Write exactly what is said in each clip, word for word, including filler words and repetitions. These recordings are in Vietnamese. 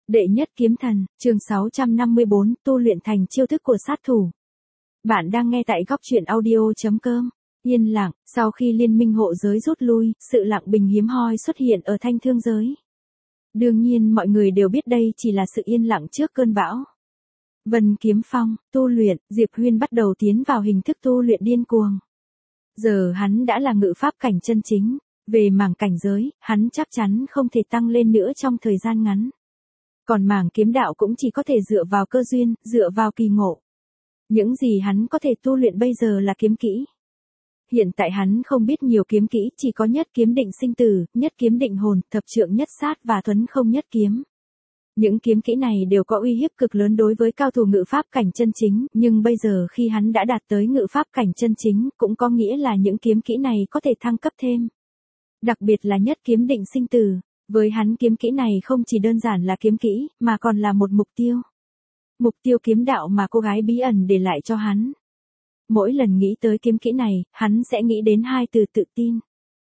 Đệ nhất kiếm thần, chương sáu trăm năm mươi bốn, tu luyện thành chiêu thức của sát thủ. Bạn đang nghe tại góc truyện audio.com. Yên lặng, sau khi liên minh hộ giới rút lui, sự lặng bình hiếm hoi xuất hiện ở thanh thương giới. Đương nhiên mọi người đều biết đây chỉ là sự yên lặng trước cơn bão. Vân Kiếm Phong, tu luyện, Diệp Huyên bắt đầu tiến vào hình thức tu luyện điên cuồng. Giờ hắn đã là ngự pháp cảnh chân chính, về mảng cảnh giới, hắn chắc chắn không thể tăng lên nữa trong thời gian ngắn. Còn mảng kiếm đạo cũng chỉ có thể dựa vào cơ duyên, dựa vào kỳ ngộ. Những gì hắn có thể tu luyện bây giờ là kiếm kỹ. Hiện tại hắn không biết nhiều kiếm kỹ, chỉ có nhất kiếm định sinh tử, nhất kiếm định hồn, thập trượng nhất sát và thuấn không nhất kiếm. Những kiếm kỹ này đều có uy hiếp cực lớn đối với cao thủ ngự pháp cảnh chân chính, nhưng bây giờ khi hắn đã đạt tới ngự pháp cảnh chân chính, cũng có nghĩa là những kiếm kỹ này có thể thăng cấp thêm. Đặc biệt là nhất kiếm định sinh tử. Với hắn kiếm kỹ này không chỉ đơn giản là kiếm kỹ, mà còn là một mục tiêu. Mục tiêu kiếm đạo mà cô gái bí ẩn để lại cho hắn. Mỗi lần nghĩ tới kiếm kỹ này, hắn sẽ nghĩ đến hai từ tự tin.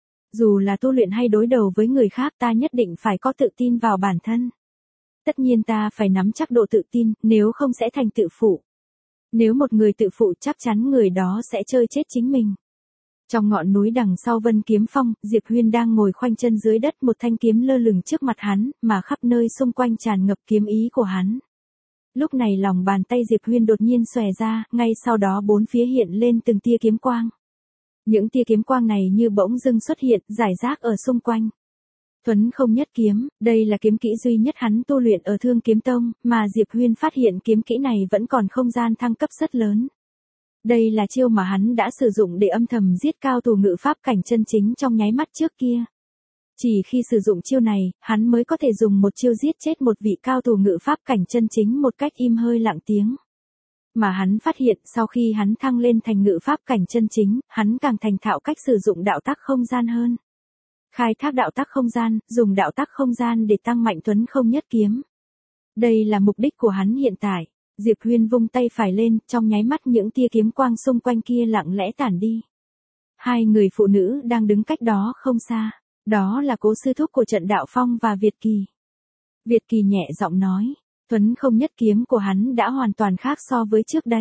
Dù là tu luyện hay đối đầu với người khác, ta nhất định phải có tự tin vào bản thân. Tất nhiên ta phải nắm chắc độ tự tin, nếu không sẽ thành tự phụ. Nếu một người tự phụ chắc chắn người đó sẽ chơi chết chính mình. Trong ngọn núi đằng sau Vân Kiếm Phong, Diệp Huyên đang ngồi khoanh chân dưới đất, một thanh kiếm lơ lửng trước mặt hắn, mà khắp nơi xung quanh tràn ngập kiếm ý của hắn. Lúc này lòng bàn tay Diệp Huyên đột nhiên xòe ra, ngay sau đó bốn phía hiện lên từng tia kiếm quang. Những tia kiếm quang này như bỗng dưng xuất hiện, rải rác ở xung quanh. Thuấn không nhất kiếm, đây là kiếm kỹ duy nhất hắn tu luyện ở Thương Kiếm Tông, mà Diệp Huyên phát hiện kiếm kỹ này vẫn còn không gian thăng cấp rất lớn. Đây là chiêu mà hắn đã sử dụng để âm thầm giết cao thủ ngự pháp cảnh chân chính trong nháy mắt trước kia. Chỉ khi sử dụng chiêu này, hắn mới có thể dùng một chiêu giết chết một vị cao thủ ngự pháp cảnh chân chính một cách im hơi lặng tiếng. Mà hắn phát hiện sau khi hắn thăng lên thành ngự pháp cảnh chân chính, hắn càng thành thạo cách sử dụng đạo tắc không gian hơn. Khai thác đạo tắc không gian, dùng đạo tắc không gian để tăng mạnh thuấn không nhất kiếm. Đây là mục đích của hắn hiện tại. Diệp Huyên vung tay phải lên, trong nháy mắt những tia kiếm quang xung quanh kia lặng lẽ tản đi. Hai người phụ nữ đang đứng cách đó không xa. Đó là Cố sư thúc của Trận Đạo Phong và Việt Kỳ. Việt Kỳ nhẹ giọng nói, thuấn không nhất kiếm của hắn đã hoàn toàn khác so với trước đây.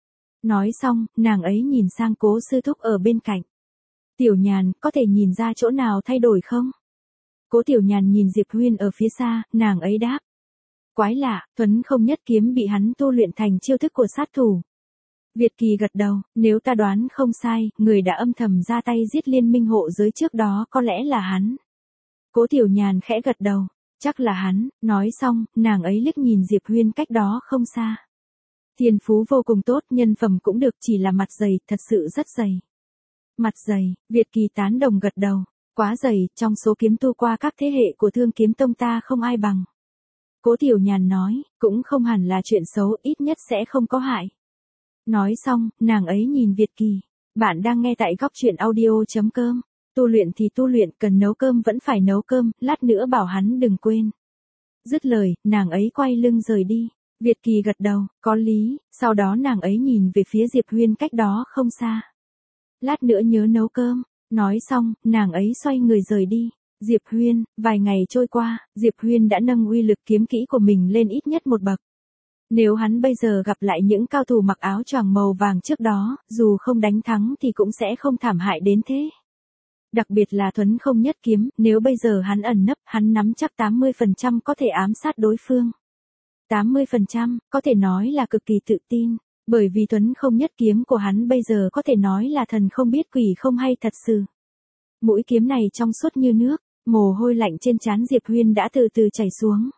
Nói xong, nàng ấy nhìn sang Cố sư thúc ở bên cạnh. Tiểu Nhàn, có thể nhìn ra chỗ nào thay đổi không? Cố Tiểu Nhàn nhìn Diệp Huyên ở phía xa, nàng ấy đáp. Quái lạ, thuấn không nhất kiếm bị hắn tu luyện thành chiêu thức của sát thủ. Việt Kỳ gật đầu, nếu ta đoán không sai, người đã âm thầm ra tay giết liên minh hộ giới trước đó có lẽ là hắn. Cố Tiểu Nhàn khẽ gật đầu, chắc là hắn, nói xong, nàng ấy liếc nhìn Diệp Huyên cách đó không xa. Thiên phú vô cùng tốt, nhân phẩm cũng được, chỉ là mặt dày, thật sự rất dày. Mặt dày, Việt Kỳ tán đồng gật đầu, quá dày, trong số kiếm tu qua các thế hệ của Thương Kiếm Tông ta không ai bằng. Cố Tiểu Nhàn nói, cũng không hẳn là chuyện xấu, ít nhất sẽ không có hại. Nói xong, nàng ấy nhìn Việt Kỳ. Bạn đang nghe tại góc truyện audio.com. Tu luyện thì tu luyện, cần nấu cơm vẫn phải nấu cơm, lát nữa bảo hắn đừng quên. Dứt lời, nàng ấy quay lưng rời đi. Việt Kỳ gật đầu, có lý, sau đó nàng ấy nhìn về phía Diệp Huyên cách đó không xa. Lát nữa nhớ nấu cơm. Nói xong, nàng ấy xoay người rời đi. Diệp Huyên, vài ngày trôi qua, Diệp Huyên đã nâng uy lực kiếm kỹ của mình lên ít nhất một bậc. Nếu hắn bây giờ gặp lại những cao thủ mặc áo choàng màu vàng trước đó, dù không đánh thắng thì cũng sẽ không thảm hại đến thế. Đặc biệt là thuấn không nhất kiếm, nếu bây giờ hắn ẩn nấp, hắn nắm chắc tám mươi phần trăm có thể ám sát đối phương. tám mươi phần trăm, có thể nói là cực kỳ tự tin, bởi vì thuấn không nhất kiếm của hắn bây giờ có thể nói là thần không biết quỷ không hay thật sự. Mũi kiếm này trong suốt như nước, mồ hôi lạnh trên trán Diệp Huyên đã từ từ chảy xuống.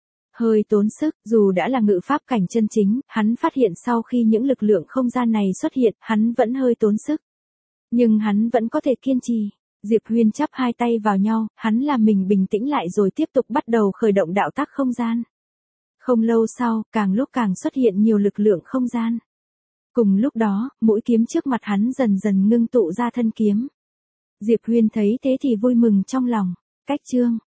Hơi tốn sức, dù đã là ngự pháp cảnh chân chính, hắn phát hiện sau khi những lực lượng không gian này xuất hiện, hắn vẫn hơi tốn sức. Nhưng hắn vẫn có thể kiên trì. Diệp Huyên chắp hai tay vào nhau, hắn làm mình bình tĩnh lại rồi tiếp tục bắt đầu khởi động đạo tắc không gian. Không lâu sau, càng lúc càng xuất hiện nhiều lực lượng không gian. Cùng lúc đó, mũi kiếm trước mặt hắn dần dần ngưng tụ ra thân kiếm. Diệp Huyên thấy thế thì vui mừng trong lòng. Cách chương